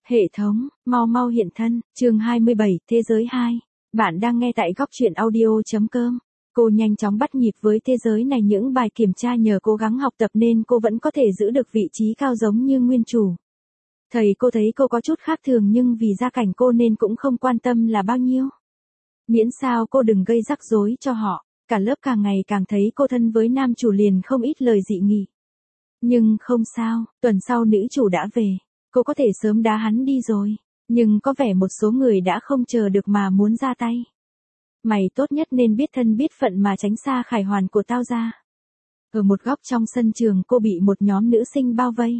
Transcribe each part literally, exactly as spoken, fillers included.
Hệ thống, mau mau hiện thân, chương hai mươi bảy, Thế giới hai. Bạn đang nghe tại góc truyện audio.com. Cô nhanh chóng bắt nhịp với thế giới này, những bài kiểm tra nhờ cố gắng học tập nên cô vẫn có thể giữ được vị trí cao giống như nguyên chủ. Thầy cô thấy cô có chút khác thường nhưng vì gia cảnh cô nên cũng không quan tâm là bao nhiêu. Miễn sao cô đừng gây rắc rối cho họ. Cả lớp càng ngày càng thấy cô thân với nam chủ liền không ít lời dị nghị. Nhưng không sao, tuần sau nữ chủ đã về. Cô có thể sớm đá hắn đi rồi. Nhưng có vẻ một số người đã không chờ được mà muốn ra tay. Mày tốt nhất nên biết thân biết phận mà tránh xa khải hoàn của tao ra. Ở một góc trong sân trường cô bị một nhóm nữ sinh bao vây.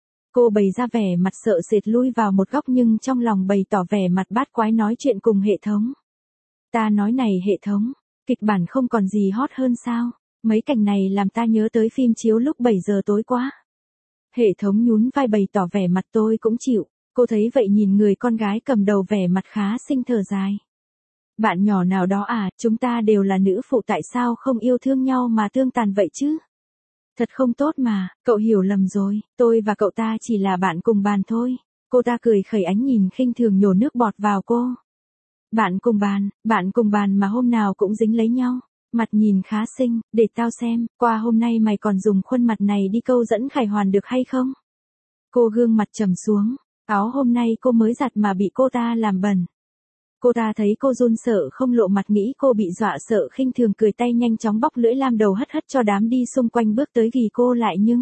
Cô bày ra vẻ mặt sợ sệt lui vào một góc nhưng trong lòng bày tỏ vẻ mặt bát quái nói chuyện cùng hệ thống. Ta nói này hệ thống, kịch bản không còn gì hot hơn sao? Mấy cảnh này làm ta nhớ tới phim chiếu lúc bảy giờ tối quá. Hệ thống nhún vai bày tỏ vẻ mặt tôi cũng chịu. Cô thấy vậy nhìn người con gái cầm đầu vẻ mặt khá xinh thở dài. Bạn nhỏ nào đó à, chúng ta đều là nữ phụ tại sao không yêu thương nhau mà tương tàn vậy chứ? Thật không tốt mà, cậu hiểu lầm rồi, tôi và cậu ta chỉ là bạn cùng bàn thôi. Cô ta cười khẩy ánh nhìn khinh thường nhổ nước bọt vào cô. Bạn cùng bàn, bạn cùng bàn mà hôm nào cũng dính lấy nhau. Mặt nhìn khá xinh, để tao xem, qua hôm nay mày còn dùng khuôn mặt này đi câu dẫn khải hoàn được hay không? Cô gương mặt trầm xuống, áo hôm nay cô mới giặt mà bị cô ta làm bẩn. Cô ta thấy cô run sợ không lộ mặt nghĩ cô bị dọa sợ khinh thường cười tay nhanh chóng bóc lưỡi lam đầu hất hất cho đám đi xung quanh bước tới ghi cô lại nhưng...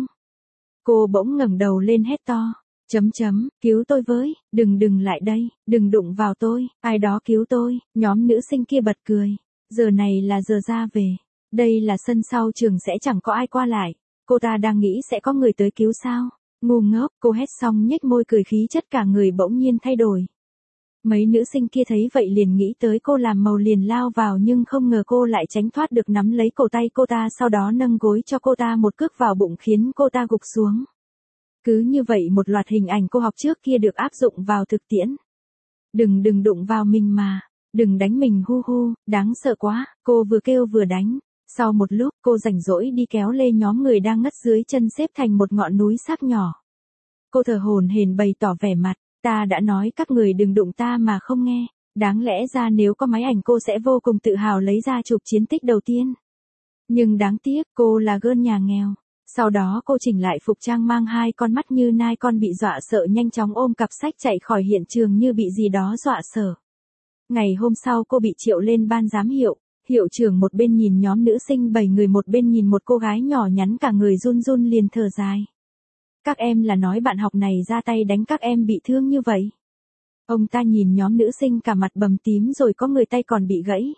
Cô bỗng ngẩng đầu lên hét to, chấm chấm, cứu tôi với, đừng đừng lại đây, đừng đụng vào tôi, ai đó cứu tôi, nhóm nữ sinh kia bật cười. Giờ này là giờ ra về, đây là sân sau trường sẽ chẳng có ai qua lại, cô ta đang nghĩ sẽ có người tới cứu sao, ngu ngốc, cô hét xong nhếch môi cười khí chất cả người bỗng nhiên thay đổi. Mấy nữ sinh kia thấy vậy liền nghĩ tới cô làm màu liền lao vào nhưng không ngờ cô lại tránh thoát được nắm lấy cổ tay cô ta sau đó nâng gối cho cô ta một cước vào bụng khiến cô ta gục xuống. Cứ như vậy một loạt hình ảnh cô học trước kia được áp dụng vào thực tiễn. Đừng đừng đụng vào mình mà. Đừng đánh mình hu hu, đáng sợ quá, cô vừa kêu vừa đánh. Sau một lúc, cô rảnh rỗi đi kéo lê nhóm người đang ngất dưới chân xếp thành một ngọn núi xác nhỏ. Cô thở hổn hển bày tỏ vẻ mặt, ta đã nói các người đừng đụng ta mà không nghe. Đáng lẽ ra nếu có máy ảnh cô sẽ vô cùng tự hào lấy ra chụp chiến tích đầu tiên. Nhưng đáng tiếc cô là girl nhà nghèo. Sau đó cô chỉnh lại phục trang mang hai con mắt như nai con bị dọa sợ nhanh chóng ôm cặp sách chạy khỏi hiện trường như bị gì đó dọa sợ. Ngày hôm sau cô bị triệu lên ban giám hiệu, hiệu trưởng một bên nhìn nhóm nữ sinh bảy người một bên nhìn một cô gái nhỏ nhắn cả người run run liền thở dài. Các em là nói bạn học này ra tay đánh các em bị thương như vậy. Ông ta nhìn nhóm nữ sinh cả mặt bầm tím rồi có người tay còn bị gãy.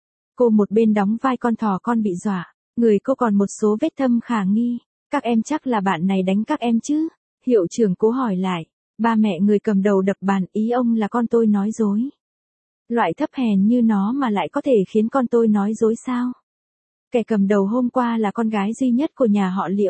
Cô một bên đóng vai con thỏ con bị dọa, người cô còn một số vết thâm khả nghi. Các em chắc là bạn này đánh các em chứ? Hiệu trưởng cố hỏi lại. Ba mẹ người cầm đầu đập bàn, ý ông là con tôi nói dối. Loại thấp hèn như nó mà lại có thể khiến con tôi nói dối sao? Kẻ cầm đầu hôm qua là con gái duy nhất của nhà họ Liễu.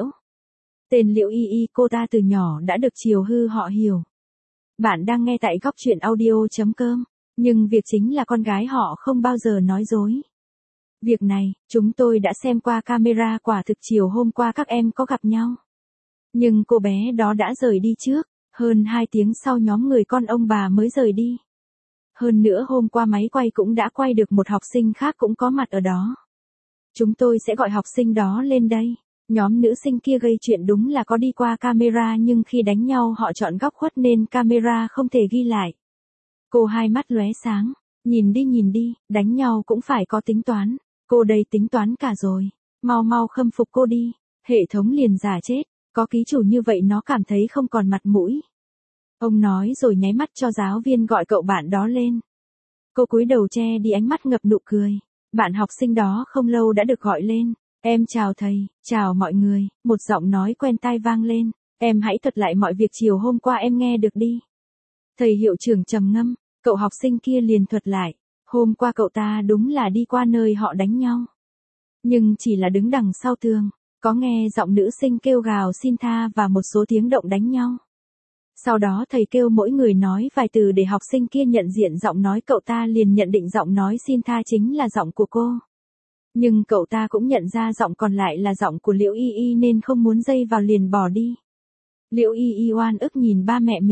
Tên Liễu Y Y, cô ta từ nhỏ đã được chiều hư họ Hiểu. Bạn đang nghe tại góc truyện audio.com, nhưng việc chính là con gái họ không bao giờ nói dối. Việc này, chúng tôi đã xem qua camera quả thực chiều hôm qua các em có gặp nhau. Nhưng cô bé đó đã rời đi trước, hơn hai tiếng sau nhóm người con ông bà mới rời đi. Hơn nữa hôm qua máy quay cũng đã quay được một học sinh khác cũng có mặt ở đó. Chúng tôi sẽ gọi học sinh đó lên đây. Nhóm nữ sinh kia gây chuyện đúng là có đi qua camera nhưng khi đánh nhau họ chọn góc khuất nên camera không thể ghi lại. Cô hai mắt lóe sáng, nhìn đi nhìn đi, đánh nhau cũng phải có tính toán. Cô đây tính toán cả rồi, mau mau khâm phục cô đi. Hệ thống liền giả chết, có ký chủ như vậy nó cảm thấy không còn mặt mũi. Ông nói rồi nháy mắt cho giáo viên gọi cậu bạn đó lên. Cô cúi đầu che đi ánh mắt ngập nụ cười. Bạn học sinh đó không lâu đã được gọi lên. Em chào thầy, chào mọi người, một giọng nói quen tai vang lên. Em hãy thuật lại mọi việc chiều hôm qua em nghe được đi. Thầy hiệu trưởng trầm ngâm, cậu học sinh kia liền thuật lại. Hôm qua cậu ta đúng là đi qua nơi họ đánh nhau. Nhưng chỉ là đứng đằng sau tường, có nghe giọng nữ sinh kêu gào xin tha và một số tiếng động đánh nhau. Sau đó thầy kêu mỗi người nói vài từ để học sinh kia nhận diện giọng nói cậu ta liền nhận định giọng nói xin tha chính là giọng của cô. Nhưng cậu ta cũng nhận ra giọng còn lại là giọng của Liễu Y Y nên không muốn dây vào liền bỏ đi. Liễu Y Y oan ức nhìn ba mẹ mình,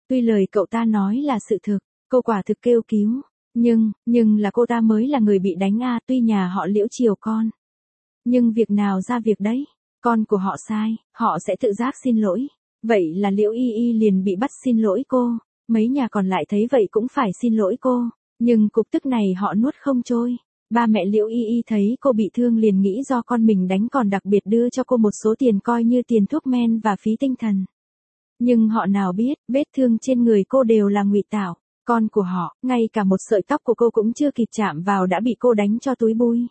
Tuy lời cậu ta nói là sự thực, cô quả thực kêu cứu. Nhưng, nhưng là cô ta mới là người bị đánh a, tuy nhà họ Liễu chiều con. Nhưng việc nào ra việc đấy, con của họ sai, họ sẽ tự giác xin lỗi. Vậy là Liễu Y Y liền bị bắt xin lỗi cô, mấy nhà còn lại thấy vậy cũng phải xin lỗi cô, nhưng cục tức này họ nuốt không trôi. Ba mẹ Liễu Y Y thấy cô bị thương liền nghĩ do con mình đánh còn đặc biệt đưa cho cô một số tiền coi như tiền thuốc men và phí tinh thần. Nhưng họ nào biết, vết thương trên người cô đều là ngụy tạo. Con của họ, ngay cả một sợi tóc của cô cũng chưa kịp chạm vào đã bị cô đánh cho túi bụi.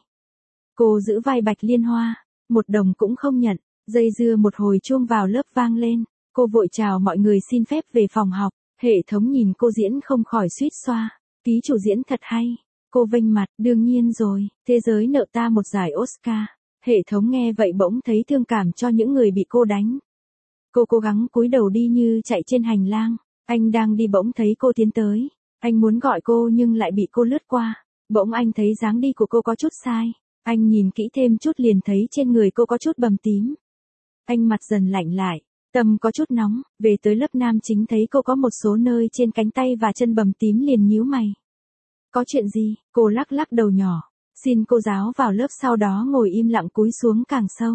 Cô giữ vai Bạch Liên Hoa, một đồng cũng không nhận, dây dưa một hồi chuông vào lớp vang lên, cô vội chào mọi người xin phép về phòng học, hệ thống nhìn cô diễn không khỏi suýt xoa, ký chủ diễn thật hay, cô vênh mặt, đương nhiên rồi, thế giới nợ ta một giải Oscar, hệ thống nghe vậy bỗng thấy thương cảm cho những người bị cô đánh. Cô cố gắng cúi đầu đi như chạy trên hành lang. Anh đang đi bỗng thấy cô tiến tới. Anh muốn gọi cô nhưng lại bị cô lướt qua. Bỗng anh thấy dáng đi của cô có chút sai. Anh nhìn kỹ thêm chút liền thấy trên người cô có chút bầm tím. Anh mặt dần lạnh lại. Tâm có chút nóng. Về tới lớp nam chính thấy cô có một số nơi trên cánh tay và chân bầm tím liền nhíu mày. Có chuyện gì? Cô lắc lắc đầu nhỏ. Xin cô giáo vào lớp sau đó ngồi im lặng cúi xuống càng sâu.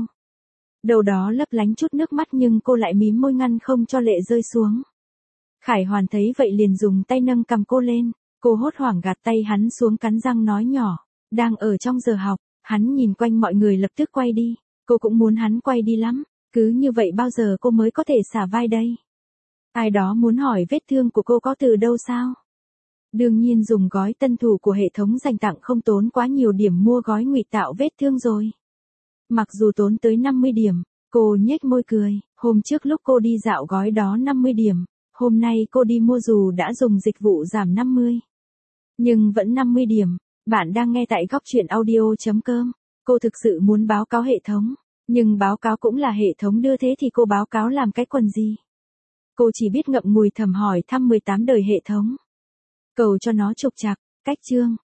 Đầu đó lấp lánh chút nước mắt nhưng cô lại mím môi ngăn không cho lệ rơi xuống. Khải Hoàn thấy vậy liền dùng tay nâng cầm cô lên, cô hốt hoảng gạt tay hắn xuống cắn răng nói nhỏ, đang ở trong giờ học, hắn nhìn quanh mọi người lập tức quay đi, cô cũng muốn hắn quay đi lắm, cứ như vậy bao giờ cô mới có thể xả vai đây? Ai đó muốn hỏi vết thương của cô có từ đâu sao? Đương nhiên dùng gói tân thủ của hệ thống dành tặng không tốn quá nhiều điểm mua gói ngụy tạo vết thương rồi. Mặc dù tốn tới năm mươi điểm, cô nhếch môi cười, hôm trước lúc cô đi dạo gói đó năm mươi điểm. Hôm nay cô đi mua dù đã dùng dịch vụ giảm năm mươi. Nhưng vẫn năm mươi điểm. Bạn đang nghe tại góc truyện audio chấm com. Cô thực sự muốn báo cáo hệ thống. Nhưng báo cáo cũng là hệ thống đưa thế thì cô báo cáo làm cái quần gì? Cô chỉ biết ngậm ngùi thầm hỏi thăm mười tám đời hệ thống. Cầu cho nó trục trặc, cách chương.